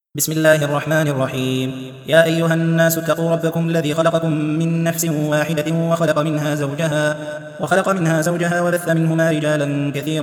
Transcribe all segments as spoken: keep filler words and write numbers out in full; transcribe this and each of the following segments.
بسم الله الرحمن الرحيم. يا أيها الناس اتقوا ربكم الذي خلقكم من نفس واحدة وخلق منها زوجها وخلق منها زوجها وبث منهما رجالا كثيرا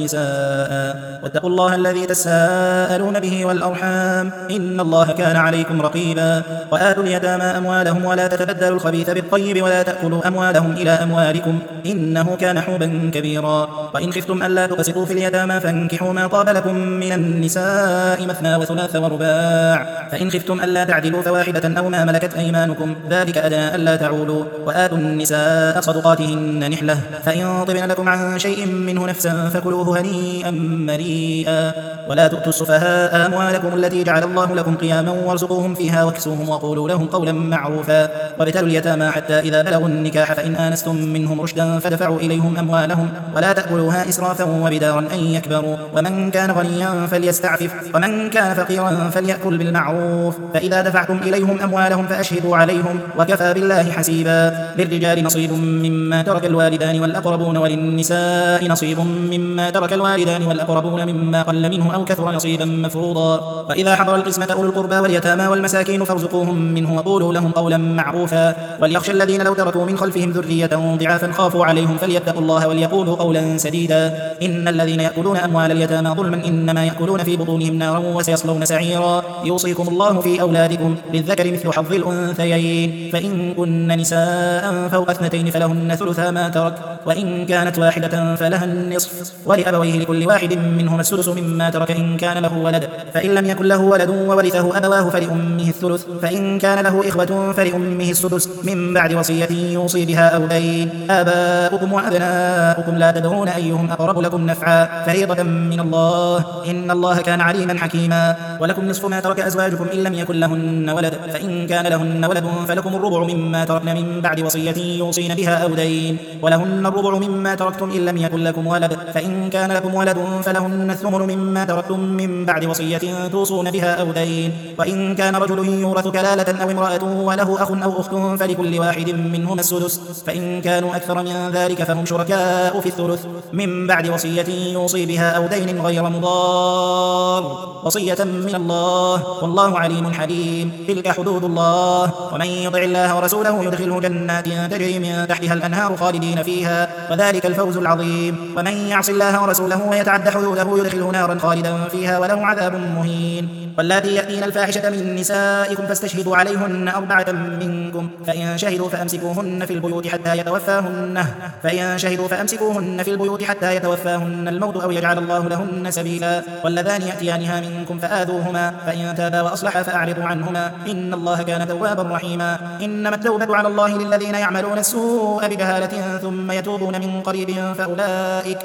ونساء واتقوا الله الذي تساءلون به والأرحام إن الله كان عليكم رقيبا. وآتوا اليتامى أموالهم ولا تتبدلوا الخبيث بالطيب ولا تأكلوا أموالهم إلى أموالكم إنه كان حوبا كبيرا. وإن خفتم ألا تقسطوا في اليتامى فانكحوا ما طاب لكم من النساء مثنى وثلاث ورباع فإن خفتم ألا تعدلوا فواحدة أو ما ملكت أيمانكم ذلك أدنى ألا تعولوا. وآتوا النساء صدقاتهن نحلة فإن طبن لكم عن شيء منه نفسا فكلوه هنيئا مريئا. ولا تؤتوا السفهاء أموالكم التي جعل الله لكم قياما وارزقوهم فيها واكسوهم وقولوا لهم قولا معروفا. وابتلوا اليتامى حتى إذا بلغوا النكاح فإن آنستم منهم رشدا فدفعوا إليهم أموالهم ولا تأكلوها إسرافا وبدارا أن يكبروا. ومن كان غنيا فليستعفف ومن كان فقيرا فليأكل بالمعروف. فإذا دفعتم إليهم أموالهم فأشهدوا عليهم وكفى بالله حسيبا. للرجال نصيب مما ترك الوالدان والأقربون وللنساء نصيب مما ترك الوالدان والأقربون مما قل منه أو كثر نصيبا مفروضا. وإذا حضر القسمة أولو القربى واليتامى والمساكين فارزقوهم منه وقولوا لهم قولا معروفا. وليخشى الذين لو تركوا من خلفهم ذرية ضعافا خافوا عليهم فليتقوا الله وليقولوا قولا سديدا. إن الذين يأكلون أموال اليتامى ظلما إنما يأكلون في بطونهم نارا وسيصلون سعيرا. يوصيكم الله في أولادكم للذكر مثل حظ الأنثيين فإن كن نساء فوق اثنتين فلهن ثلثا ما ترك وإن كانت واحدة فلها النصف ولأبويه لكل واحد منهما السدس مما ترك إن كان له ولد فإن لم يكن له ولد وورثه أبواه فلأمه الثلث فإن كان له إخوة فلأمه السدس من بعد وصية يوصي بها أو دين. آباؤكم وأبناؤكم لا تدرون أيهم أقرب لكم نفعا فريضة من الله إن الله كان عليما حكيما. ولكم نصف ما ترك أزواجكم إن لم يكن لهن ولد فإن كان لهن ولد فلكم الربع مما تركن من بعد وصية يوصين بها أو دين. ولهن الربع مما تركتم إن لم يكن لكم ولد فإن كان لكم ولد فلهن الثمن مما تركتم من بعد وصية توصون بها أو دين. وإن كان رجل يورث كلالة أو امرأة وله أخ أو أخت فلكل واحد منهما السدس فإن كانوا أكثر من ذلك فهم شركاء في الثلث من بعد وصية يوصي بها أو دين غير مضار وصية من الله والله عليم حليم. تلك حدود الله ومن يطع الله ورسوله يدخله جنات تجري من تحتها الأنهار خالدين فيها وذلك الفوز العظيم. ومن يعص الله ورسوله ويتعد حدوده يدخله نارا خالدا فيها وله عذاب مهين. واللاتي يأتين الفاحشة من نسائكم فاستشهدوا عليهن أربعة منكم فإن شهدوا فأمسكوهن في البيوت حتى يتوفاهن فإن شهدوا فأمسكوهن في البيوت حتى يتوفاهن الموت أو يجعل الله لهن سبيلا. واللذان يأتيانها منكم فآذوهما فإن تابا وأصلحا فأعرضوا عنهما إن الله كان توابا رحيما. إنما التوبة على الله للذين يعملون السوء بجهالة ثم يتوبون من قريب فأولئك,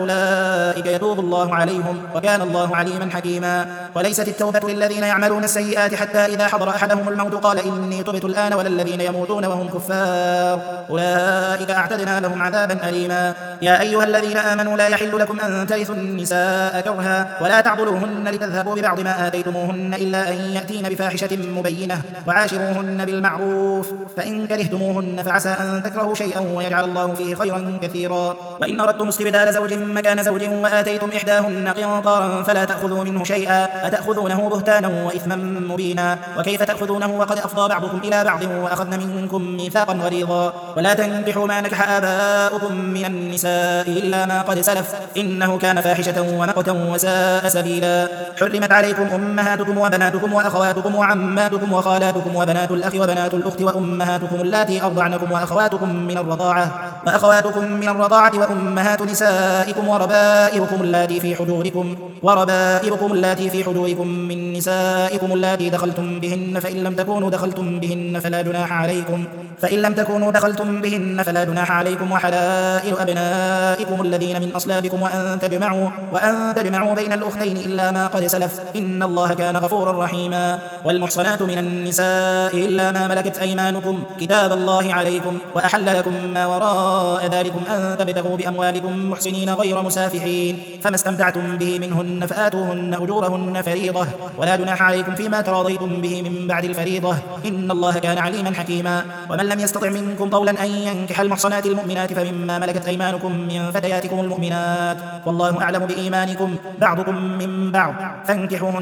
فأولئك يتوب الله عليهم وكان الله عليما حكيما. وليست التوبة للذين يعملون السيئات حتى إذا حضر أحدهم الموت قال إني تبت الآن ولا الذين يموتون وهم كفار أولئك أعتدنا لهم عذابا أليما. يا أيها الذين آمنوا لا يحل لكم أن ترثوا النساء كرها ولا تعضلوهن لتذهبوا ببعض ما آتيتموهن إلا أن يأتين بفاحشة مبينة وعاشروهن بالمعروف فإن كرهتموهن فعسى أن تكرهوا شيئا ويجعل الله فيه خيرا كثيرا. وإن أردتم استبدال زوج مكان زوج وآتيتم إحداهن قنطارا فلا تأخذوا منه شيئا أتأخذونه بهتانا وإثما مبينا. وكيف تأخذونه وقد أفضى بعضكم إلى بعض وأخذن منكم ميثاقا غليظا. ولا تنكحوا ما نكح آباؤكم من النساء إلا ما قد سلف إنه كان فاحشة ومقتا وساء سبيلا. حرمت عليكم أمهاتكم وبناتكم وأخواتكم وعماتكم وخالاتكم وبنات الأخ وبنات الأخت وأمهاتكم اللاتي أرضعنكم وأخواتكم من الرضاعة وأخواتكم من الرضاعة وأمهات نسائكم وربائبكم اللاتي في حجوركم وربائبكم اللاتي في حجوركم من نسائكم اللاتي دخلتم بهن فإن لم تكونوا دخلتم بهن فلا جناح عليكم فإن لم تكونوا دخلتم بهن فلا جناح عليكم وحلائل أبنائكم الذين من أصلابكم وأن تجمعوا وأن تجمعوا بين الأختين إلا ما قد سلف إن الله كان غفورا رحيما. والمحصنات من النساء إلا ما ملكت أيمانكم كتاب الله عليكم وأحل لكم ما وراء ذلكم أن تبتغوا بأموالكم محسنين غير مسافحين فما استمتعتم به منهن فآتوهن أجورهن فريضة ولا جناح عليكم فيما تراضيتم به من بعد الفريضة إن الله كان عليما حكيما. ومن لم يستطع منكم طولا أن ينكح المحصنات المؤمنات فمما ملكت أيمانكم من فتياتكم المؤمنات والله أعلم بإيمانكم بعضكم من بعض فانكحوهن بإذن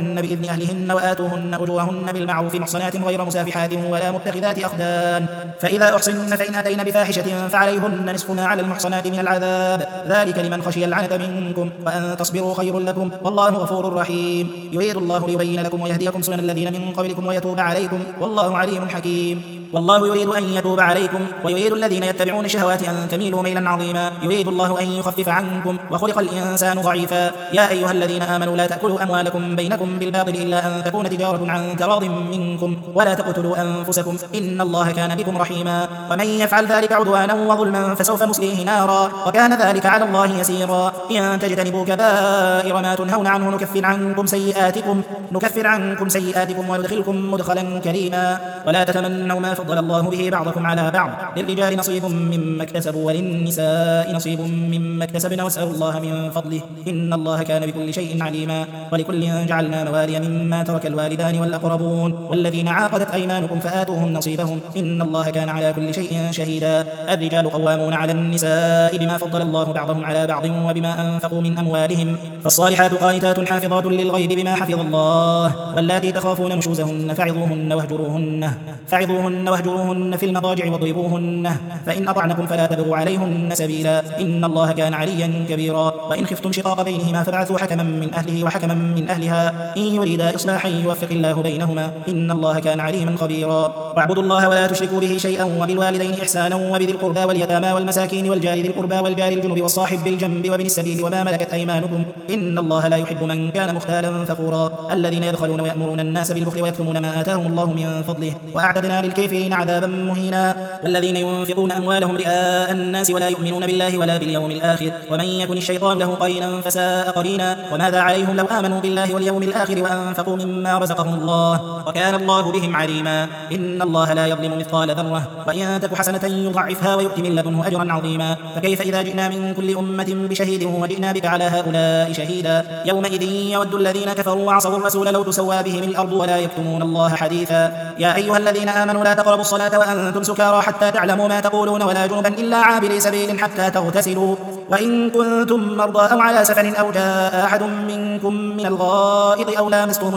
أهلهن وآتوهن أجورهن بالمعروف محصنات غير مسافحات ولا متخذات أخدان، فإذا أحصن فإن أتين بفاحشة فعليهن نصف ما على المحصنات من العذاب، ذلك لمن خشي العنة منكم، وأن تصبروا خير لكم والله غفور رحيم. يريد الله ليبين لكم ويهديكم سنن الذين من قبلكم ويتوب عليكم والله عليم حكيم. والله يريد أن يتوب عليكم ويريد الذين يتبعون الشهوات أن تميلوا ميلا عظيما، يريد الله أن يخفف عنكم وخلق الإنسان ضعيفا. يا أيها الذين آمنوا لا تأكلوا أموالكم بينكم بالباطل إلا أن تكون تجارة عن تراض منكم ولا تقتلوا أنفسكم إن الله كان بكم رحيما، ومن يفعل ذلك عدوانا وظلما فسوف نصليه نارا وكان ذلك على الله يسيرا. إن تجتنبوا كبائر ما تنهون عنه نكفر عنكم سيئاتكم نكفر عنكم سيئاتكم وندخلكم مدخلا كريما. ولا تتمنوا ما فضل الله به بعضكم على بعض، للرجال نصيب مما اكتسبوا وللنساء نصيب مما اكتسبن واسألوا الله من فضله إن الله كان بكل شيء عليما. ولكل جعلنا موالي مما ترك الوالدان والأقربون والذين عاقدت أيمانكم فآتوهم نصيبهم إن الله كان على كل شيء شهيدا. الرجال قوامون على النساء بما فضل الله بعضهم على بعض وبما أنفقوا من أموالهم، فالصالحات قانتات حافظات للغيب بما حفظ الله. واللاتي تخافون نشوزهن فعظوهن واهجروهن فعظوهن واهجروهن في المضاجع واضربوهن، فإن أطعنكم فلا تبغوا عليهن سبيلا إن الله كان عليا كبيرا. وإن خفتم شقاق بينهما فابعثوا حكما من أهله وحكما من أهلها إن يريدا إصلاحا يوفق الله بينهما إن الله كان عليما خبيرا. واعبدوا الله ولا تشركوا به شيئا وبالوالدين إحسانا وبذي القربى واليتامى والمساكين والجار ذي القربى والجار الجنب والصاحب بالجنب وابن السبيل وما ملكت أيمانكم إن الله لا يحب من كان مختالا فخورا. الذين يبخلون ويأمرون الناس بالبخل ويكتمون ما آتاهم الله من فضله وأعتدنا للكافرين عذابا مهينا. والذين ينفقون أموالهم رئاء الناس ولا يؤمنون بالله ولا باليوم الآخر ومن يكن الشيطان له قرينا فساء قرينا. وماذا عليهم لو آمنوا بالله واليوم الآخر وأنفقوا مما رزقهم الله وكان الله بهم عليما. إن الله لا يظلم مثقال ذرة وإن تك حسنة يضعفها ويؤت من لدنه أجرا عظيما. فكيف إذا جئنا من كل أمة بشهيد وجئنا بك على هؤلاء شهيدا يومئذ يود الذين كفروا وعصوا الرسول لو تسوى بهم الأرض ولا يكتمون الله حديثا. يا أيها الذين آمنوا لا تقربوا الصلاة وأنتم سكارى حتى تعلموا ما تقولون ولا جنبا إلا عابري سبيل حتى تغتسلوا وإن كنتم مرضى أو على سفر أو جاء أحد منكم من الغائط أو لامستم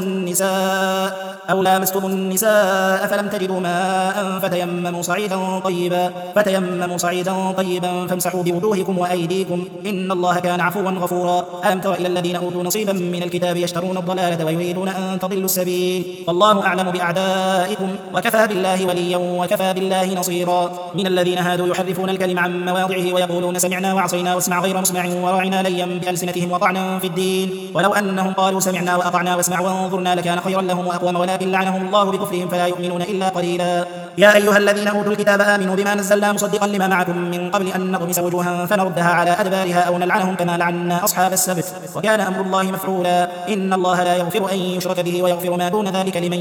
النساء أو لامستم النساء فلم تجدوا ماء فتيمموا صعيدا طيبا فتيمموا صعيدا طيبا فامسحوا بوجوهكم وأيديكم إن الله كان عفوا غفورا. ألم تر إلى الذين أوتوا نصيبا من الكتاب يشترون الضلالة ويريدون أن تضلوا السبيل والله أعلم بأعدائكم وكفى بالله وليا وكفى بالله نصيرا. من الذين هادوا يحرفون الكلم عن مواضعه ويقولون سمعنا وعصينا واسمع غير مسمع وراعنا ليا بألسنتهم وطعنا في الدين ولو أنهم قالوا سمعنا وأطعنا واسمع وانظرنا لكان خيرا لهم وأقوم ولكن لعنهم الله بكفرهم فلا يؤمنون إلا قليلا. يا أيها الذين أوتوا الكتاب آمنوا بما نزلنا مصدقا لما معكم من قبل أن نطمس وجوها فنردها على أدبارها أو نلعنهم كما لعنا أصحاب السبت وكان أمر الله مفعولا. إن الله لا يغفر أن يشرك به ويغفر ما دون ذلك لمن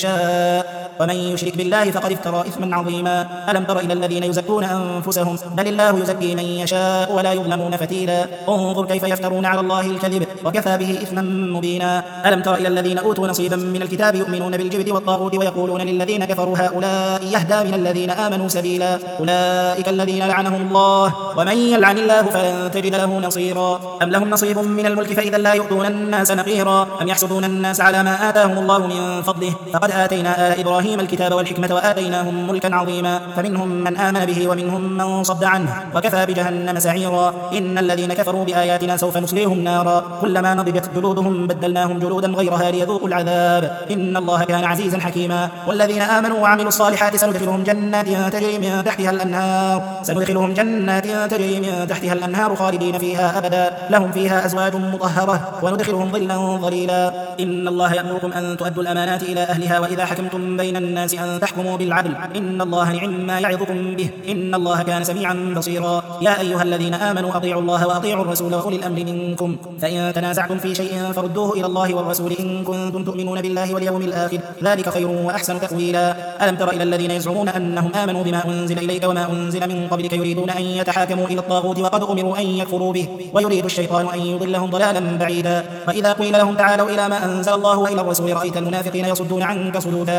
يشاء ومن يشرك بالله فقد افترى إثما عظيما. ألم تر إلى الذين يزكون أنفسهم بل الله يزكي من يشاء ولا يظلمون فتيلا. انظر كيف يفترون على الله الكذب وكفى به إثما مبينا. ألم تر إلى الذين أوتوا نصيبا من الكتاب يؤمنون بالجبت والطاغوت ويقولون للذين كفروا هؤلاء يهدى من الذين آمنوا سبيلا أولئك الذين لعنهم الله ومن يلعن الله فلن تجد له نصيرا. أم لهم نصيب من الملك فإذا لا يؤتون الناس نقيرا أم يحسدون الناس على ما آتاهم الله من فضله فقد آتينا آل إبراهيم الكتاب والحكمة وآتيناهم ملكا عظيما فمنهم من آمن به ومنهم من صد عنه وكفى بجهنم سعيرا. إن الذين كفروا بآياتنا سوف نصليهم نارا كلما نضجت جلودهم بدلناهم جلودا غيرها ليذوقوا العذاب إن الله كان عزيزا حكيما. والذين آمنوا وعملوا الصالحات سندخلهم جنات تجري من تحتها الأنهار سندخلهم جنات تجري من تحتها الأنهار خالدين فيها أبدا لهم فيها أزواج مطهرة وندخلهم ظلا ظليلا. إن الله يأمركم أن تؤدوا الأمانات إلى أهلها وإذا حكمتم بين الناس أن تحكموا بالعدل إن الله نعم ما يعظكم به إن الله كان سميعا بصيرا. يا أيها الذين آمنوا أطيعوا الله وأطيعوا الرسول وأولي الأمر منكم فإن تنازعتم في شيء فردوه إلى الله والرسول إن كنتم تؤمنون بالله واليوم الآخر ذلك خير وأحسن تأويلا. ألم تر إلى الذين يزعمون أنهم آمنوا بما أنزل إليك وما أنزل من قبلك يريدون أن يتحاكموا إلى الطاغوت وقد أمروا أن يكفروا به ويريد الشيطان أن يضلهم ضلالا بعيدا. وإذا قيل لهم تعالوا إلى ما أنزل الله وإلى الرسول رأيت المنافقين يصدون عنك صدودا فكيف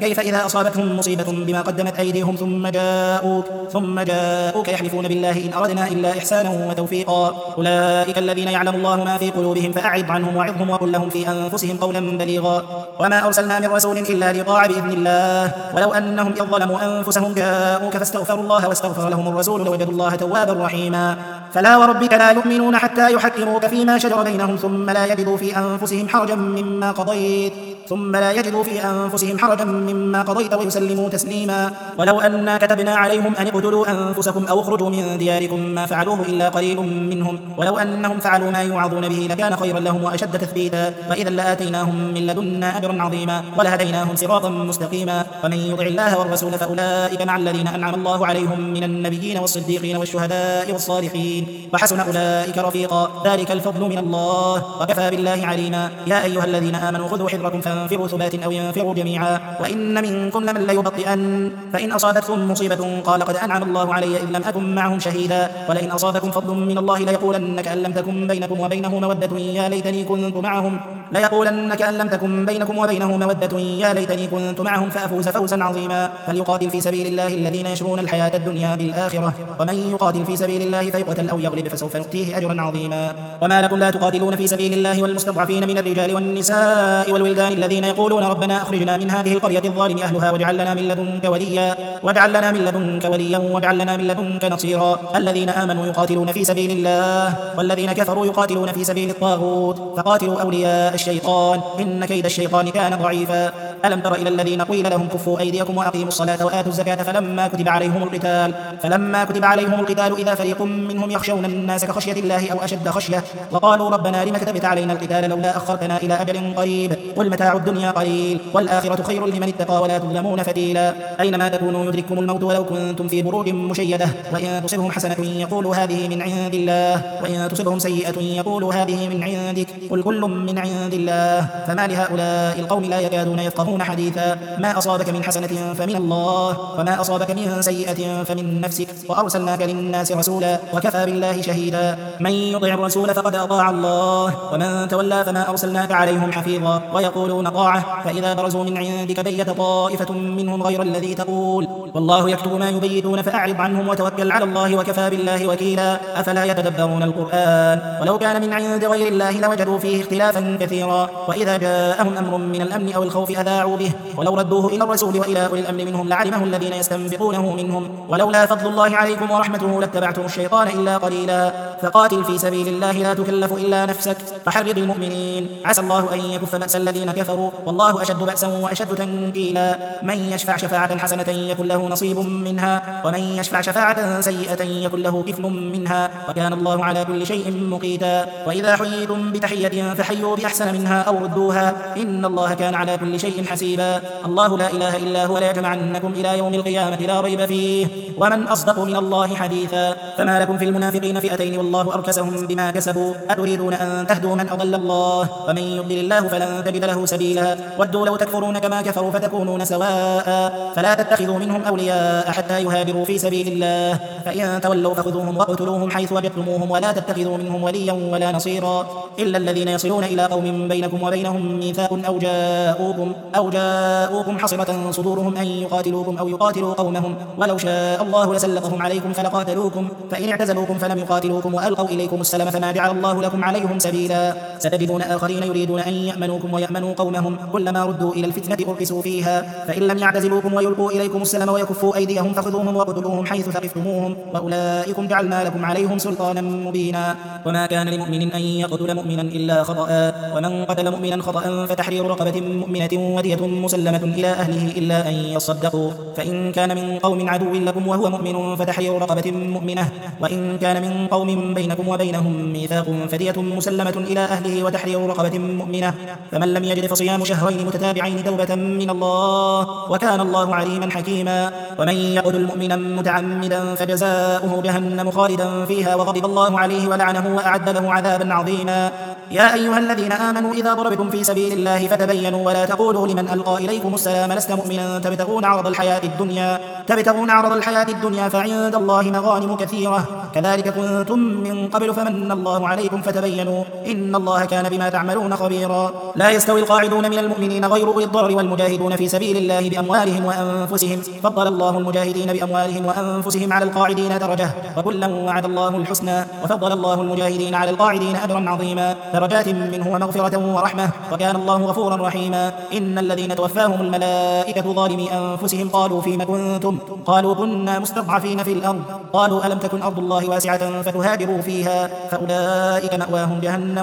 فكيف إذا أصابتهم مصيبة بما قدمت أيديهم ثم جاءوك ثم جاءوك يحلفون بالله إن أردنا إلا إحسانا وتوفيقا أولئك الذين يعلم الله ما في قلوبهم فأعرض عنهم وعظهم وقل لهم في أنفسهم قولا بليغا وما أرسلنا من رسول إلا ليطاع بإذن الله ولو أنهم إذ ظلموا أنفسهم جاءوك فاستغفروا الله واستغفر لهم الرسول لوجدوا الله توابا رحيما فلا وربك لا يؤمنون حتى يحكموك فيما شجر بينهم ثم لا يجدوا في أنفسهم حرجا مما قضيت ثم لا يجدوا في أنفسهم حرجا مما قضيت ويسلموا تسليما ولو أنا كتبنا عليهم أن اقتلوا أنفسكم أو اخرجوا من دياركم ما فعلوه إلا قليل منهم ولو أنهم فعلوا ما يوعظون به لكان خيرا لهم وأشد تثبيتا وإذا لآتيناهم من لدنا أجرا عظيما ولهديناهم صراطا مستقيما ومن يطع الله والرسول فأولئك مع الذين أنعم الله عليهم من النبيين والصديقين والشهداء والصالحين وحسن أولئك رفيقا ذلك الفضل من الله وكفى بالله عليما يا أيها الذين آمنوا خذوا حذركم فانفروا ثبات أو ينفروا جميعا وإن منكم لمن ليبطئن فإن أصابتكم مصيبة قال قد أنعم الله علي إذ لم أكن معهم شهيدا ولئن أصابكم فضل من الله ليقولن كأن لم تكن بينكم وبينه مودة يا ليتني كنت معهم ليقولن كأن لم تكن بينكم وبينه مودة يا ليتني كنت معهم فأفوز فوزا عظيما فليقاتل في سبيل الله الذين يشرون الحياة الدنيا بالآخرة ومن يقاتل في سبيل الله فيقتل أو يغلب فسوف نؤتيه أجرا عظيما وما لكم لا تقاتلون في سبيل الله والمستضعفين من الرجال والنساء والولدان الذين يقولون ربنا أخرجنا من هذه القرية الظالم أهلها واجعل لنا من لدنك وليا واجعل لنا من لدنك وليا واجعل لنا من لدنك نصيرا الذين آمنوا يقاتلون في سبيل الله والذين كفروا يقاتلون في سبيل الطاغوت فقاتلوا أولياء الشيطان إن كيد الشيطان كان ضعيفا ألم تر إلى الذين قيل لهم كفوا أيديكم وأقيموا الصلاة وآتوا الزكاة فلما كتب عليهم القتال فلما كتب عليهم القتال إذا فريق منهم يخشون الناس كخشية الله أو أشد خشية وقالوا ربنا لم كتبت علينا القتال لولا أخرتنا إلى أجل قريب قل متاع الدنيا قليل والآخرة خير لمن اتقى ولا تظلمون فتيلا أينما تكونوا يدرككم الموت ولو كنتم في بروج مشيدة وإن تصبهم حسنة يقولوا هذه من عند الله وإن تصبهم سيئة يقولوا هذه من عندك قل كل من عند الله فما لهؤلاء القوم لا يكادون يفقهون حديثا ما أصابك من حسنة فمن الله وما أصابك من سيئة فمن نفسك وأرسلناك للناس رسولا وكفى بالله شهيدا من يطع الرسول فقد أطاع الله ومن تولى فما أرسلناك عليهم حفيظا ويقولون طاعة فإذا برزوا من عندك بيت طائفة منهم غير الذي تقول والله يكتب ما يبيتون فأعرض عنهم وتوكل على الله وكفى بالله وكيلا أفلا يتدبرون القرآن ولو كان من عند غير الله لوجدوا فيه اختلافا كثيرا وإذا جاءهم أمر من الأمن أو الخوف أذاعوا به ولو ردوه إلى الرسول وإلى أولي الأمر منهم لعلمه الذين يستنبطونه منهم ولولا فضل الله عليكم ورحمته لاتبعتم الشيطان إلا قليلا فقاتل في سبيل الله لا تكلف إلا نفسك فحرض المؤمنين عسى الله أن يكف بأس الذين كفروا والله أشد بأسا وأشد تنكيلا من يشفع شفاعة حسنة يكن له نصيب منها ومن يشفع شفاعة سيئة يكن له كفل منها وكان الله على كل شيء مقيتا وإذا حييتم بتحية فحيوا بأحسن منها أو ردوها إن الله كان على كل شيء حسيبا الله لا إله إلا هو ليجمعنكم إلى يوم القيامة لا ريب فيه ومن أصدق من الله حديثا فما لكم في المنافقين فئتين والله أركسهم بما كسبوا أتريدون أن تهدوا من أضل الله ومن يضلل الله فلن تجد له سبيلا ودوا لو تكفرون كما كفروا فتكونون سواء فلا تتخذوا منهم أولياء حتى يهاجروا في سبيل الله فإن تولوا فخذوهم واقتلوهم حيث وجدتموهم ولا تتخذوا منهم وليا ولا نصيرا إلا الذين يصلون إلى قوم بينكم وبينهم ميثاق أو جاءوكم أو جاءوكم حصرة صدورهم أن يقاتلوكم أو يقاتلوا قومهم ولو شاء الله لسلطهم عليكم فلقاتلوكم فإن اعتزلوكم فلم يقاتلوكم وألقوا إليكم السلام فما جعل الله لكم عليهم سبيلا ستجدون آخرين يريدون أن يأمنوكم ويأمنوا قومهم كلما ردوا إلى الفتنة أركسوا فيها فإن لم يعتزلوكم ويلقوا إليكم السلام ويكفوا أيديهم فخذوهم وقتلوهم حيث ثقفتموهم وأولئكم جعلنا لكم عليهم سلطانا مبينا وما كان لمؤمن أن يقتل مؤمنا إلا خطأ ومن قتل مؤمنا خطأ فتحرير رقبة مؤمنة ودية مسلمة إلى أهله إلا أن يصدقوا فإن كان من قوم عدو لكم وهو مؤمن فتحرير رقبة مؤمنة وإن كان من قوم بينكم وبينهم ميثاق فدية مسلمة إلى أهله وتحرير رقبة مؤمنة فمن لم يجد فصيام شهرين متتابعين توبة من الله وكان الله عليما حكيما ومن يقتل مؤمنا متعمدا فجزاؤه جهنم خالدا فيها وغضب الله عليه ولعنه وأعد له عذابا عظيما يا أيها الذين آمنوا إذا ضربتم في سبيل الله فتبينوا ولا تقولوا لمن لمن ألقى إليكم السلام لست مؤمنا تبتغون عرض الحياة الدنيا تبتغون عرض الحياة الدنيا فعند الله مغانم كثيرة كذلك كنتم من قبل فمن الله عليكم فتبينوا إن الله كان بما تعملون خبيرا. لا يستوي القاعدون من المؤمنين غير أولي الضرر والمجاهدون في سبيل الله بأموالهم وأنفسهم فضل الله المجاهدين بأموالهم وأنفسهم على القاعدين درجة وكلا وعد الله الحسنى وفضل الله المجاهدين على القاعدين أجرا عظيما درجات منه ومغفرة ورحمة وكان الله غفورا رحيما. إن الذين توفاهم الملائكة ظالمي أنفسهم قالوا فيما كنتم قالوا كنا مستضعفين في الأرض قالوا ألم تكن أرض الله واسعة فتهاجروا فيها فأولئك مأواهم جهنم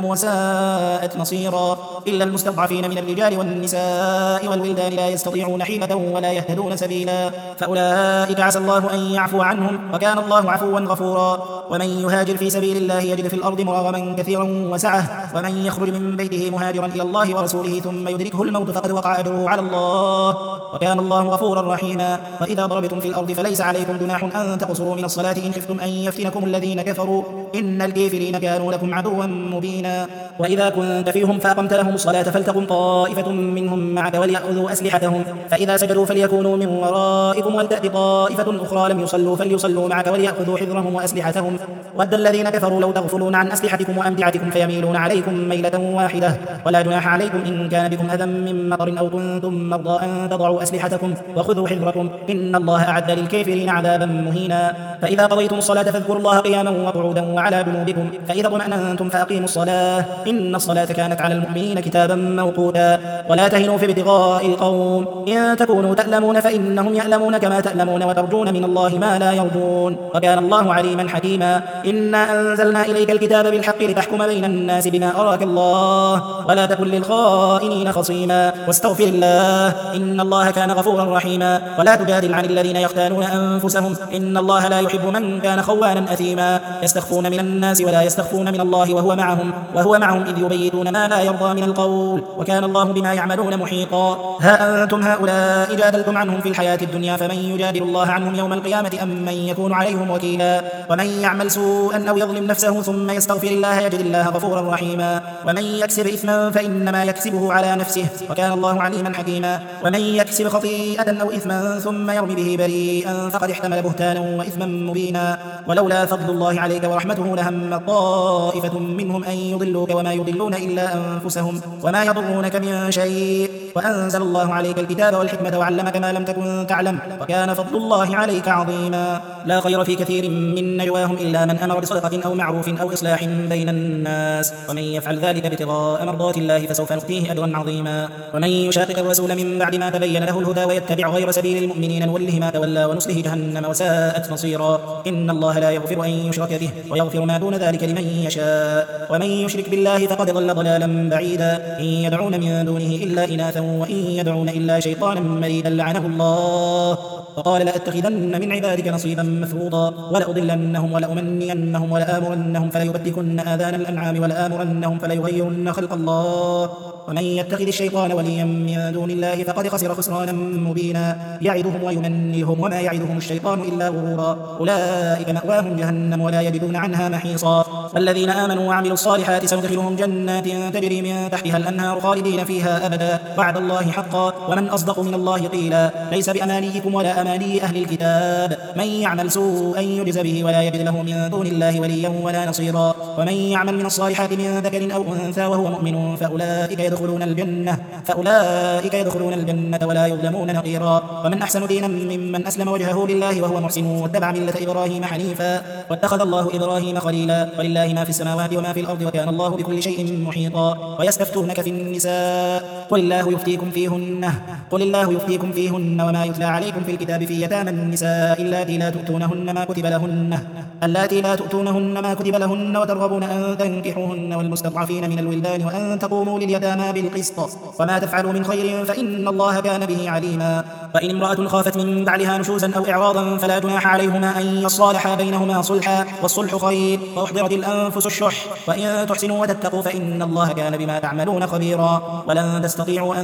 وساءت مصيرا. إلا المستضعفين من الرجال والنساء والولدان لا يستطيعون حيلة ولا يهتدون سبيلا فأولئك عسى الله أن يعفو عنهم وكان الله عفوا غفورا. ومن يهاجر في سبيل الله يجد في الأرض مراغما كثيرا وسعة ومن يخرج من بيته مهاجرا إلى الله ورسوله ثم يدركه الموت فقد وقع أجره على الله وكان الله غفورا رحيما. وإذا ضربتم في الأرض فليس عليكم جناح أن تقصروا من الصلاة إن خفتم أن يفتنكم الذين كفروا إن الكافرين كانوا لكم عدوا مبينا. وإذا كنت فيهم فأقمت لهم الصلاة فلتقم طائفة منهم معك وليأخذوا أسلحتهم فإذا سجدوا فليكونوا من ورائكم ولتأت طائفة أخرى لم يصلوا فليصلوا معك وليأخذوا حذرهم وأسلحتهم ود الذين كفروا لو تغفلون عن أسلحتكم وأمتعتكم فيميلون عليكم ميلة واحدة ولا جناح عليكم إن كان بكم أذى من مطر أو كنتم مرضى أن تضعوا أسلحتكم وخذوا حذركم إن الله أعد للكافرين عذابا مهينا. فإذا قضيتم الصلاة فاذكروا الله قياما وقعودا وعلى جنوبكم فإذا اطمأننتم فأقيموا الصلاة إن الصلاة كانت على المؤمنين كتابا موقوتا. ولا تهنوا في ابتغاء القوم إن تكونوا تألمون فإنهم يألمون كما تألمون وترجون من الله ما لا يرجون وكان الله عليما حكيما. إنا أنزلنا إليك الكتاب بالحق لتحكم بين الناس بما أراك الله ولا تكن للخائنين خصيما واستغفر الله إن الله كان غفورا رحيما. ولا تجادل عن الذين يختانون أنفسهم إن الله لا يحب من كان خوانا أثيما يستخفون من الناس ولا يستخفون من الله وهو معهم وهو معهم إذ يبيتون ما لا يرضى من القول وكان الله بما يعملون محيطا. ها أنتم هؤلاء جادلتم عنهم في الحياة الدنيا فمن يجادل الله عنهم يوم القيامة أم من يكون عليهم وكيلا. ومن يعمل سوءا أو يظلم نفسه ثم يستغفر الله يجد الله غفورا رحيما. ومن يكسب إثما فإنما يكسبه على نفسه وكان الله عليما حكيما. ومن يكسب خطيئة أو إثما ثم يرمي به بريئا فقد احتمل بهتانا وإثما مبينا. ولولا فضل الله عليك ورحمته لهم طائفة منهم أن يضلوك وما يضلون إلا أنفسهم وما يضرونك من شيء وأنزل الله عليك الكتاب والحكمة وعلمك ما لم تكن تعلم وكان فضل الله عليك عظيما. لا خير في كثير من نجواهم إلا من أمر بصدقة أو معروف أو إصلاح بين الناس ومن يفعل ذلك ابتغاء مرضات الله فسوف نؤتيه أجرا عظيما. ومن يشاقق الرسول من بعد ما تبين له الهدى ويتبع غير سبيل المؤمنين نوله ما تولى ونصله جهنم وساءت مصيرا. إن الله لا يغفر أن يشرك به ويغفر ما دون ذلك لمن يشاء ومن يشرك بالله فقد ضل ضلالا بعيدا. إن يدعون من دونه إلا إناثا وإن يدعون إلا شيطانا مريدا لعنه الله وقال لأتخذن من عبادك نصيبا مفروضا ولأضلنهم ولأمنينهم ولآمرنهم فليبتكن آذان الأنعام ولآمرنهم فليغيرن خلق الله. ومن يتخذ الشيطان وليا من دون الله فقد خسر خسرانا مبينا. يعدهم ويمنيهم وما يعدهم الشيطان إلا غرورا. أولئك مأواهم جهنم ولا يجدون عنها محيصا. والذين آمنوا وعملوا الصالحات سندخلهم جنات تجري من تحتها الأنهار خالدين فيها أبدا وعد الله حقا ومن أصدق من الله قيلا. ليس بأمانيكم ولا أماني أهل الكتاب من يعمل سوءا يجز به ولا يجد له من دون الله وليا ولا نصيرا. ومن يعمل من الصالحات من ذكر أو أنثى وهو مؤمن فأولئك يدخلون الجنة فأولئك يدخلون الجنة ولا يظلمون نقيرا. ومن أحسن دينا ممن أسلم وجهه لله وهو محسن واتبع ملة إبراهيم حنيفا واتخذ الله إبراهيم خليلا. ولله ما في السماوات وما في الأرض وكان الله بكل شيء محيطا. ويستفتونك في النساء قل الله يفتيكم فيهن قل الله يفتيكم فيهن وما يتلى عليكم في الكتاب في يتامى النساء اللاتي لا تؤتونهن ما كتب لهن اللاتي لا تؤتونهن ما كتب لهن وترغبون أن تنكحوهن والمستضعفين من الولدان وأن تقوموا لليتامى بالقسط وما تفعلوا من خير فإن الله كان به عليما. وإن امرأة خافت من بعلها نشوزا أو إعراضا فلا جناح عليهما أن يصالحا بينهما صلحا والصلح خير وأحضرت الأنفس الشح وإن تحسنوا وتتقوا فإن الله كان بما تعملون خبيرا. ولن تستطيعوا أن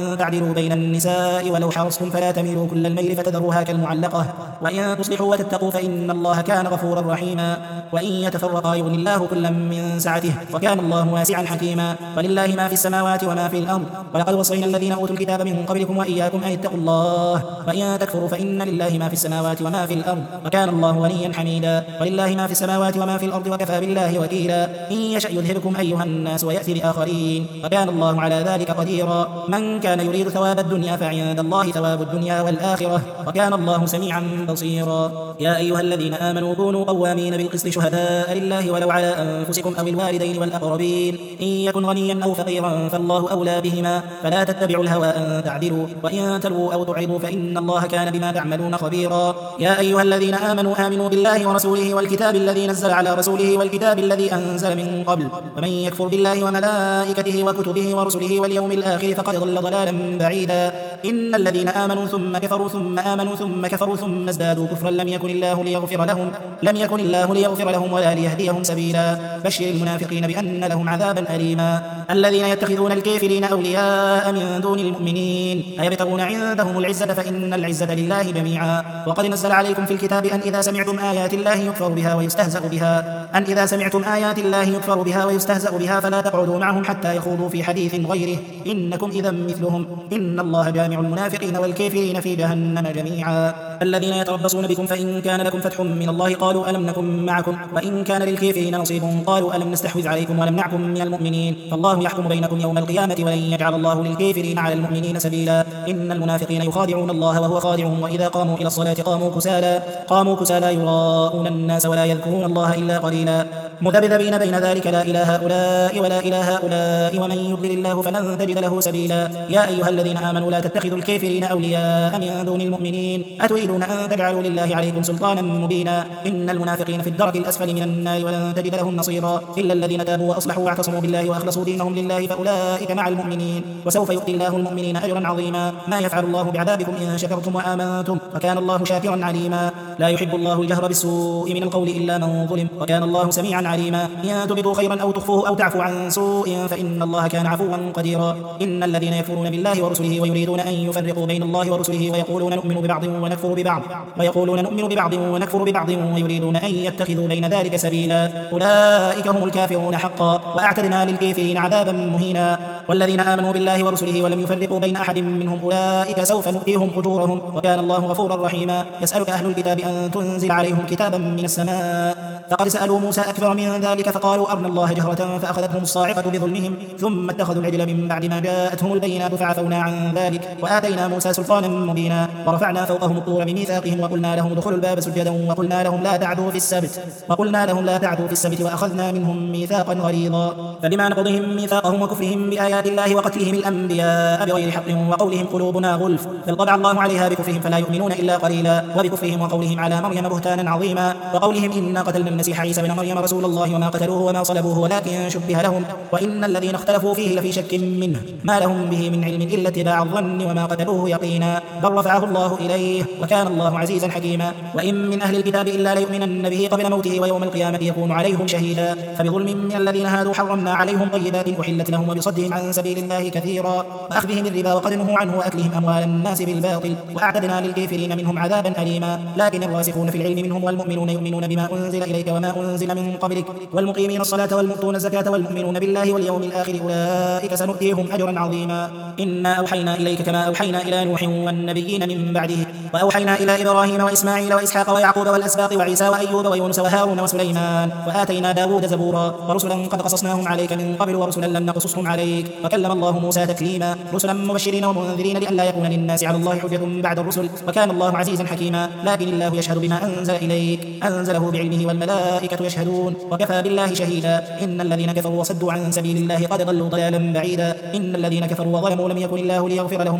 أن تعدلوا بين النساء ولو حرصتم فلا تميلوا كل الميل فتذروها كالمعلقة وإن تصلحوا وتتقوا فإن الله كان غفورا رحيما وإن يتفرقا يغني الله كلا من سعته وكان الله واسعا حكيما ولله ما في السماوات وما في الأرض ولقد وصينا الذين أوتوا الكتاب من قبلكم وإياكم أن اتقوا الله وإن تكفروا فإن لله ما في السماوات وما في الأرض وكان الله غنيا حميدا ولله ما في السماوات وما في الأرض وكفى بالله وكيلا إن يشأ يذهبكم أيها الناس ويأتي بآخرين وكان الله على ذلك قديرا من كان يريد ثواب الدنيا فعند الله ثواب الدنيا والآخرة وكان الله سميعا بصيرا يا أيها الذين آمنوا كونوا قوامين بالقسط شهداء لله ولو على أنفسكم أو الوالدين والأقربين إن يكن غنيا أو فقيرا فالله أولى بهما فلا تتبعوا الهوى أن تعدلوا وإن تلووا أو تعرضوا فإن الله كان بما تعملون خبيرا يا أيها الذين آمنوا آمنوا بالله ورسوله والكتاب الذي نزل على رسوله والكتاب الذي أنزل من قبل ومن يكفر بالله وملائكته وكتبه ورسله واليوم الآخر فقد ضل ضلالا بعيدا إن الذين آمنوا ثم كفروا ثم آمنوا ثم كفروا ثم ازدادوا كفرا لم يكن الله ليغفر لهم لم يكن الله ليغفر لهم ولا ليهديهم سبيلا بشر المنافقين بأن لهم عذابا أليما الذين يتخذون الكافرين أولياء من دون المؤمنين أيبتغون عندهم العزة فإن العزة لله جميعا وقد نزل عليكم في الكتاب أن إذا سمعتم آيات الله يكفر بها ويستهزأ بها أن إذا سمعتم آيات الله يكفر بها ويستهزأ بها فلا تقعدوا معهم حتى يخوضوا في حديث غيره إنكم إذا مثلهم إن الله جامع المنافقين والكافرين في جهنم جميعا الذين يتربصون بكم فإن كان لكم فتح من الله قالوا ألم نكن معكم وإن كان للكافرين نصيب قالوا ألم نستحوذ عليكم ولمنعكم من المؤمنين فالله يحكم بينكم يوم القيامة ولن يجعل الله للكافرين على المؤمنين سبيلا إن المنافقين يخادعون الله وهو خادعهم وإذا قاموا إلى الصلاة قاموا كسالى قاموا كسالى يراءون الناس ولا يذكرون الله إلا قليلا مذبذبين بين ذلك لا إله هؤلاء ولا إله هؤلاء ومن يضلل الله فلن تجد له سبيلا يا أيها الذين آمنوا لا تتخذوا الكافرين أولياء من دون المؤمنين أتريدون أن تجعلوا لله عليكم سلطانا مبينا إن المنافقين في الدرك الأسفل من النار ولن تجد لهم نصيرا إلا الذين تابوا وأصلحوا واعتصموا بالله وأخلصوا دينهم لله فأولئك مع المؤمنين وسوف يؤتي الله المؤمنين أجرا عظيما ما يفعل الله بعذابكم إن شكرتم وآمنتم وكان الله شاكرا عليما لا يحب الله الجهر بالسوء من القول إلا من ظلم وكان الله سميعا عليما إن تبدوا خيرا أو تخفوه أو تعفوا عن سوء فإن الله كان عفوا قديرا إن الذين يكفرون بالله ورسله ويريدون أن يفرقوا بين الله ورسله ويقولون نؤمن ببعض ونكفر ببعض ويقولون نؤمن ببعض ونكفر ببعض ويريدون أن يتخذوا بين ذلك سبيلا أولئك هم الكافرون حقا وأعتدنا للكافرين عذابا مهينا والذين آمنوا بالله ورسله ولم يفرقوا بين أحد منهم أولئك سوف نؤتيهم أجورهم وكان الله غفورا رحيما يسألك أهل الكتاب أن تنزل عليهم كتابا من السماء فقد سألوا موسى أكبر من ذلك فقالوا أرنا الله جهرة فأخذتهم الصاعقة بظلمهم ثم اتخذوا العجل من بعد ما جاءتهم البينات فعفونا عن ذلك وآتينا موسى سلطانا مبينا ورفعنا فوقهم الطور بميثاقهم وقلنا لهم ادخلوا الباب سجدا وقلنا لهم لا تعدوا في السبت وقلنا لهم لا تعدوا في السبت وأخذنا منهم ميثاقا غليظا فبما نقضهم ميثاقهم وكفرهم بآيات الله وقتلهم الأنبياء بغير حق وقولهم قلوبنا غلف بل طبع الله عليها بكفرهم فلا يؤمنون إلا قليلا وبكفرهم وقولهم على مريم بهتانا عظيما وقولهم إنا قتلنا المسيح عيسى بن مريم رسول الله وما قتلوه وما صلبوه ولكن شبه لهم وإن الذين اختلفوا فيه لفي شك منه ما لهم به من علم إلا اتباع الظن وما قتلوه يقينا بل رفعه الله إليه وكان الله عزيزا حكيما وإن من أهل الكتاب إلا ليؤمنن به قبل موته ويوم القيامة يكون عليهم شهيدا فبظلم من الذين هادوا حرمنا عليهم طيبات أحلت لهم وبصدهم عن سبيل الله كثيرا وأخذهم الربا وقد نهوا عنه وأكلهم أموال الناس بالباطل وأعتدنا للكافرين منهم عذابا أليما لكن الراسخون في العلم منهم والمؤمنون يؤمنون بما أنزل إليك وما أنزل من قبلك والمقيمين الصلاة والمؤتون الزكاة والمؤمنون بالله واليوم الآخر أولئك سنؤتيهم أجرا عظيما إنا أوحينا إليك كما أوحينا إلى نوح والنبيين من بعده وأوحينا إلى إبراهيم وإسماعيل وإسحاق ويعقوب والأسباط وعيسى وأيوب ويونس وهارون وسليمان وآتينا داود زبورا ورسلا قد قصصناهم عليك من قبل ورسلا لم نقصصهم عليك وكلم الله موسى تكليما رسلا مبشرين ومنذرين لئلا يكون للناس على الله حجة بعد الرسل وكان الله عزيزا حكيما لكن الله يشهد بما أنزل إليك أنزله بعلمه والملائكة يشهدون وكفى بالله شهيدا إن الذين كفروا وصدوا عن سبيل الله قد ضلوا ضلالا بعيدا إن الذين كفروا وظلموا لم يكن الله ليغفر لهم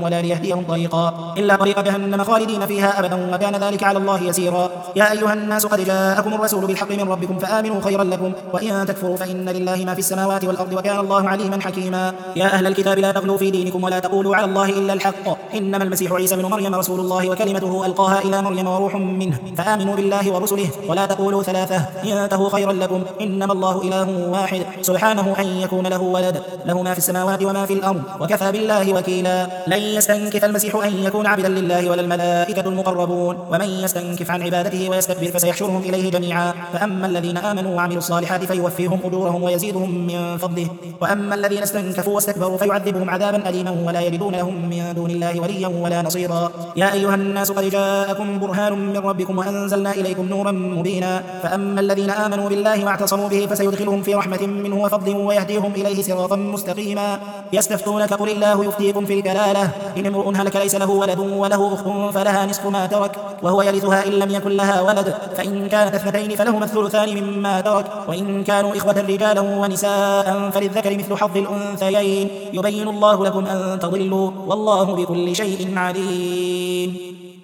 لهم ولا ليهديهم طريقا إلا طريق جهنم خالدين فيها أبدا وكان ذلك على الله يسيرا. يا أيها الناس قد جاءكم الرسول بالحق من ربكم فآمنوا خيرا لكم وإن تكفروا فإن لله ما في السماوات والأرض وكان الله عليما حكيما. يا أهل الكتاب لا تغلوا في دينكم ولا تقولوا على الله إلا الحق إنما المسيح عيسى بن مريم رسول الله وكلمته ألقاها إلى مريم وروح منه فآمنوا بالله ورسله ولا تقولوا ثلاثة ينتهوا خيرا لكم إنما الله إله واحد سبحانه أن يكون له ولد له ما في السماوات وما في الأرض وكفى بالله وكيلا. لن يستنكف المسيح أن يكون عبدا لله ولا الملائكة المقربون ومن يستنكف عن عبادته ويستكبر فسيحشرهم إليه جميعا. فأما الذين آمنوا وعملوا الصالحات فيوفيهم أجورهم ويزيدهم من فضله وأما الذين استنكفوا واستكبروا فيعذبهم عذابا أليما ولا يجدون لهم من دون الله وليا ولا نصيرا. يا أيها الناس قد جاءكم برهان من ربكم وأنزلنا إليكم نورا مبينا. فأما الذين آمنوا بالله واعتصموا به فسيدخلهم في رحمة منه وفضل ويهديهم إليه صراطا مستقيما. يستفتونك قل الله يفتيكم في الكلالة إن امرؤ هلك ليس له ولد وله أخت فلها نصف ما ترك وهو يرثها إن لم يكن لها ولد فإن كانت اثنتين فلهما الثلثان مما ترك وإن كانوا إخوة رجالا ونساء فللذكر مثل حظ الأنثيين يبين الله لكم أن تضلوا والله بكل شيء عليم.